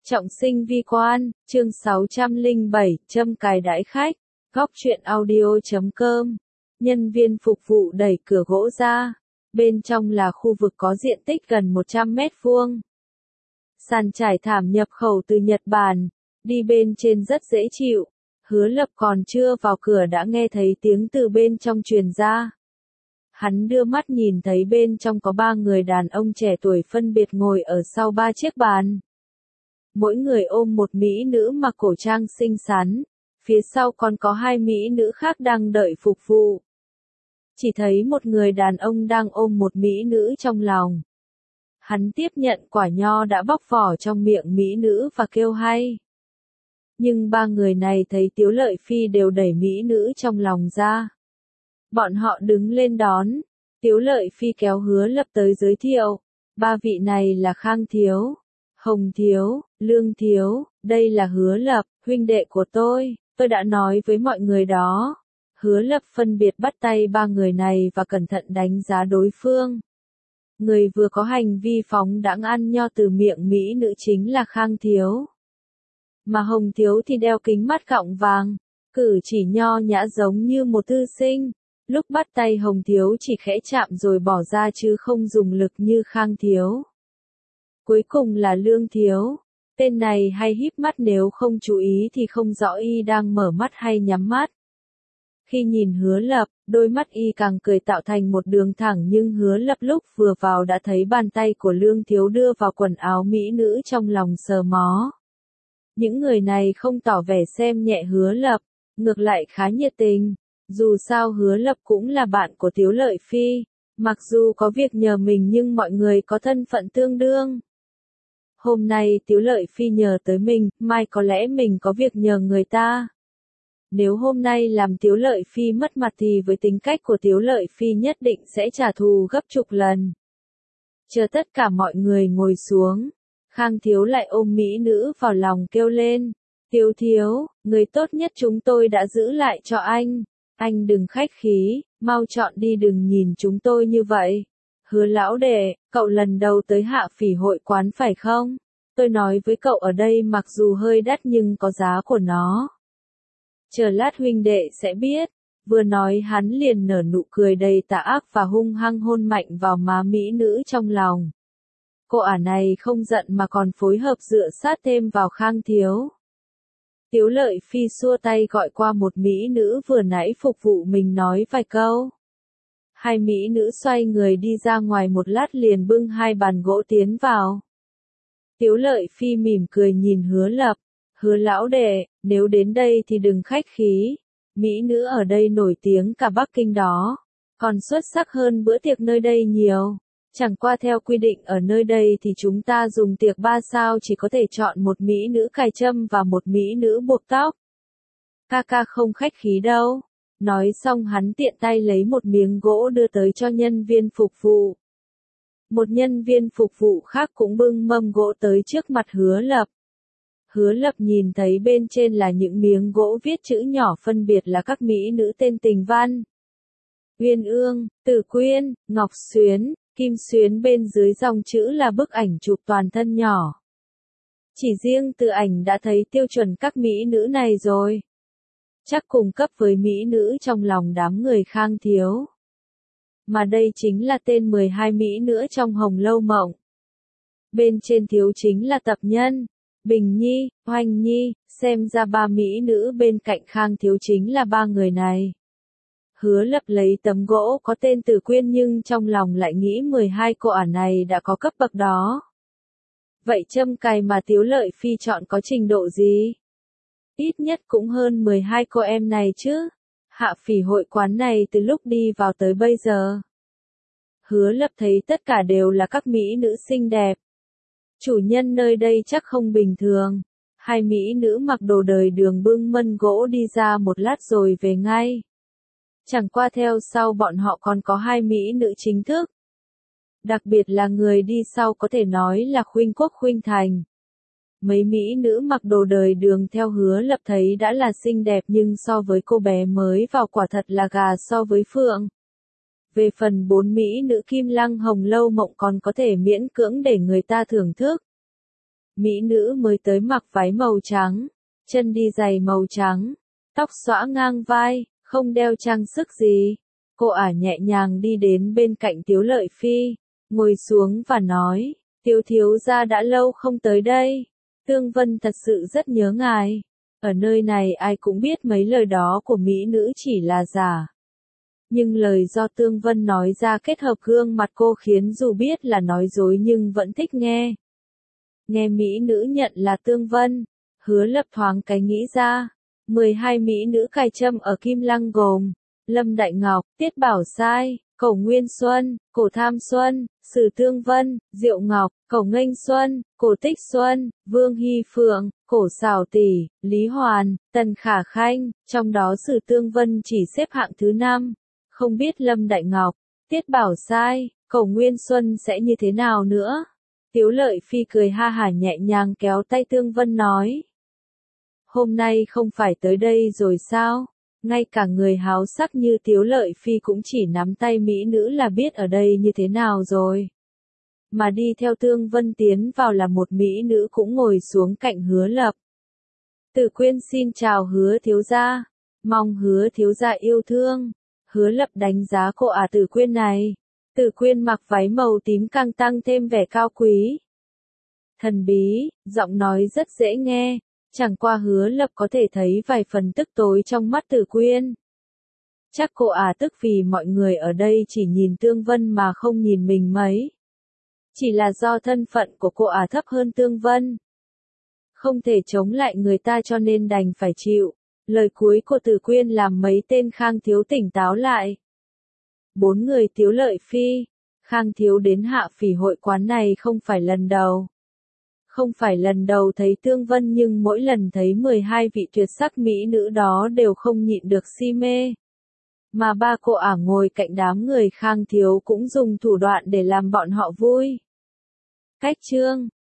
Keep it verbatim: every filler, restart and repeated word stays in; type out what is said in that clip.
Trọng sinh vi quan, chương sáu trăm lẻ bảy, châm cài đãi khách, góc truyện audio chấm com. Nhân viên phục vụ đẩy cửa gỗ ra. Bên trong là khu vực có diện tích gần một trăm mét vuông. Sàn trải thảm nhập khẩu từ Nhật Bản, đi bên trên rất dễ chịu. Hứa Lập còn chưa vào cửa đã nghe thấy tiếng từ bên trong truyền ra. Hắn đưa mắt nhìn thấy bên trong có ba người đàn ông trẻ tuổi phân biệt ngồi ở sau ba chiếc bàn. Mỗi người ôm một mỹ nữ mặc cổ trang xinh xắn, phía sau còn có hai mỹ nữ khác đang đợi phục vụ. Chỉ thấy một người đàn ông đang ôm một mỹ nữ trong lòng. Hắn tiếp nhận quả nho đã bóc vỏ trong miệng mỹ nữ và kêu hay. Nhưng ba người này thấy Tiếu Lợi Phi đều đẩy mỹ nữ trong lòng ra. Bọn họ đứng lên đón, Tiếu Lợi Phi kéo Hứa Lập tới giới thiệu. Ba vị này là Khang Thiếu, Hồng Thiếu, Lương Thiếu, đây là Hứa Lập, huynh đệ của tôi, tôi đã nói với mọi người đó. Hứa Lập phân biệt bắt tay ba người này và cẩn thận đánh giá đối phương. Người vừa có hành vi phóng đãng ăn nho từ miệng mỹ nữ chính là Khang Thiếu. Mà Hồng Thiếu thì đeo kính mắt gọng vàng, cử chỉ nho nhã giống như một thư sinh. Lúc bắt tay Hồng Thiếu chỉ khẽ chạm rồi bỏ ra chứ không dùng lực như Khang Thiếu. Cuối cùng là Lương Thiếu. Tên này hay híp mắt, nếu không chú ý thì không rõ y đang mở mắt hay nhắm mắt. Khi nhìn Hứa Lập, đôi mắt y càng cười tạo thành một đường thẳng, nhưng Hứa Lập lúc vừa vào đã thấy bàn tay của Lương Thiếu đưa vào quần áo mỹ nữ trong lòng sờ mó. Những người này không tỏ vẻ xem nhẹ Hứa Lập, ngược lại khá nhiệt tình. Dù sao Hứa Lập cũng là bạn của Tiếu Lợi Phi, mặc dù có việc nhờ mình nhưng mọi người có thân phận tương đương. Hôm nay Tiếu Lợi Phi nhờ tới mình, mai có lẽ mình có việc nhờ người ta. Nếu hôm nay làm Tiếu Lợi Phi mất mặt thì với tính cách của Tiếu Lợi Phi nhất định sẽ trả thù gấp chục lần. Chờ tất cả mọi người ngồi xuống, Khang Thiếu lại ôm mỹ nữ vào lòng kêu lên. Tiếu Thiếu, người tốt nhất chúng tôi đã giữ lại cho anh. Anh đừng khách khí, mau chọn đi, đừng nhìn chúng tôi như vậy. Hứa lão đệ, cậu lần đầu tới Hạ Phỉ hội quán phải không? Tôi nói với cậu ở đây mặc dù hơi đắt nhưng có giá của nó. Chờ lát huynh đệ sẽ biết. Vừa nói hắn liền nở nụ cười đầy tà ác và hung hăng hôn mạnh vào má mỹ nữ trong lòng. Cô ả này không giận mà còn phối hợp dựa sát thêm vào Khang Thiếu. Tiếu Lợi Phi xua tay gọi qua một mỹ nữ vừa nãy phục vụ mình nói vài câu. Hai mỹ nữ xoay người đi ra ngoài, một lát liền bưng hai bàn gỗ tiến vào. Tiếu Lợi Phi mỉm cười nhìn Hứa Lập. Hứa lão đệ, nếu đến đây thì đừng khách khí. Mỹ nữ ở đây nổi tiếng cả Bắc Kinh đó. Còn xuất sắc hơn bữa tiệc nơi đây nhiều. Chẳng qua theo quy định ở nơi đây thì chúng ta dùng tiệc ba sao chỉ có thể chọn một mỹ nữ cài trâm và một mỹ nữ buộc tóc. Ca ca không khách khí đâu. Nói xong hắn tiện tay lấy một miếng gỗ đưa tới cho nhân viên phục vụ. Một nhân viên phục vụ khác cũng bưng mâm gỗ tới trước mặt Hứa Lập. Hứa Lập nhìn thấy bên trên là những miếng gỗ viết chữ nhỏ phân biệt là các mỹ nữ tên Tình Văn, Uyên Ương, Tử Quyên, Ngọc Xuyến, Kim Xuyến, bên dưới dòng chữ là bức ảnh chụp toàn thân nhỏ. Chỉ riêng từ ảnh đã thấy tiêu chuẩn các mỹ nữ này rồi. Chắc cùng cấp với mỹ nữ trong lòng đám người Khang Thiếu. Mà đây chính là tên mười hai mỹ nữ trong Hồng Lâu Mộng. Bên trên Thiếu chính là Tập Nhân, Bình Nhi, Hoành Nhi, xem ra ba mỹ nữ bên cạnh Khang Thiếu chính là ba người này. Hứa Lập lấy tấm gỗ có tên Tử Quyên nhưng trong lòng lại nghĩ mười hai cô ả này đã có cấp bậc đó. Vậy châm cài mà Tiếu Lợi Phi chọn có trình độ gì? Ít nhất cũng hơn mười hai cô em này chứ. Hạ Phỉ hội quán này từ lúc đi vào tới bây giờ. Hứa Lập thấy tất cả đều là các mỹ nữ xinh đẹp. Chủ nhân nơi đây chắc không bình thường. Hai mỹ nữ mặc đồ đời đường bưng mâm gỗ đi ra một lát rồi về ngay. Chẳng qua theo sau bọn họ còn có hai mỹ nữ chính thức. Đặc biệt là người đi sau có thể nói là Khuynh Quốc Khuynh Thành. Mấy mỹ nữ mặc đồ đời đường theo Hứa Lập thấy đã là xinh đẹp nhưng so với cô bé mới vào quả thật là gà so với phượng. Về phần bốn mỹ nữ Kim Lăng Hồng Lâu Mộng còn có thể miễn cưỡng để người ta thưởng thức. Mỹ nữ mới tới mặc váy màu trắng, chân đi giày màu trắng, tóc xõa ngang vai, không đeo trang sức gì. Cô ả nhẹ nhàng đi đến bên cạnh Tiếu Lợi Phi, ngồi xuống và nói, Tiếu thiếu gia đã lâu không tới đây. Tương Vân thật sự rất nhớ ngài. Ở nơi này ai cũng biết mấy lời đó của mỹ nữ chỉ là giả. Nhưng lời do Tương Vân nói ra kết hợp gương mặt cô khiến dù biết là nói dối nhưng vẫn thích nghe. Nghe mỹ nữ nhận là Tương Vân, Hứa Lập thoáng cái nghĩ ra. mười hai mỹ nữ cài trâm ở Kim Lăng gồm Lâm Đại Ngọc, Tiết Bảo Sai, Cổ Nguyên Xuân, Cổ Tham Xuân, Sử Tương Vân, Diệu Ngọc, Cổ Nghênh Xuân, Cổ Tích Xuân, Vương Hy Phượng, Cổ Xảo Tỷ, Lý Hoàn, Tần Khả Khanh, trong đó Sử Tương Vân chỉ xếp hạng thứ năm. Không biết Lâm Đại Ngọc, Tiết Bảo Sai, Cổ Nguyên Xuân sẽ như thế nào nữa? Tiếu Lợi Phi cười ha hả nhẹ nhàng kéo tay Tương Vân nói. Hôm nay không phải tới đây rồi sao? Ngay cả người háo sắc như Tiếu Lợi Phi cũng chỉ nắm tay mỹ nữ là biết ở đây như thế nào rồi. Mà đi theo Tương Vân tiến vào là một mỹ nữ cũng ngồi xuống cạnh Hứa Lập. Tử Quyên xin chào Hứa thiếu gia, mong Hứa thiếu gia yêu thương. Hứa Lập đánh giá cô ả Tử Quyên này. Tử Quyên mặc váy màu tím càng tăng thêm vẻ cao quý. Thần bí, giọng nói rất dễ nghe. Chẳng qua Hứa Lập có thể thấy vài phần tức tối trong mắt Tử Quyên. Chắc cô ả tức vì mọi người ở đây chỉ nhìn Tương Vân mà không nhìn mình mấy. Chỉ là do thân phận của cô ả thấp hơn Tương Vân. Không thể chống lại người ta cho nên đành phải chịu. Lời cuối của Tử Quyên làm mấy tên Khang Thiếu tỉnh táo lại. Bốn người Tiếu Lợi Phi, Khang Thiếu đến Hạ Phỉ hội quán này không phải lần đầu. Không phải lần đầu thấy Tương Vân nhưng mỗi lần thấy mười hai vị tuyệt sắc mỹ nữ đó đều không nhịn được si mê. Mà ba cô ả ngồi cạnh đám người Khang Thiếu cũng dùng thủ đoạn để làm bọn họ vui. Cách chương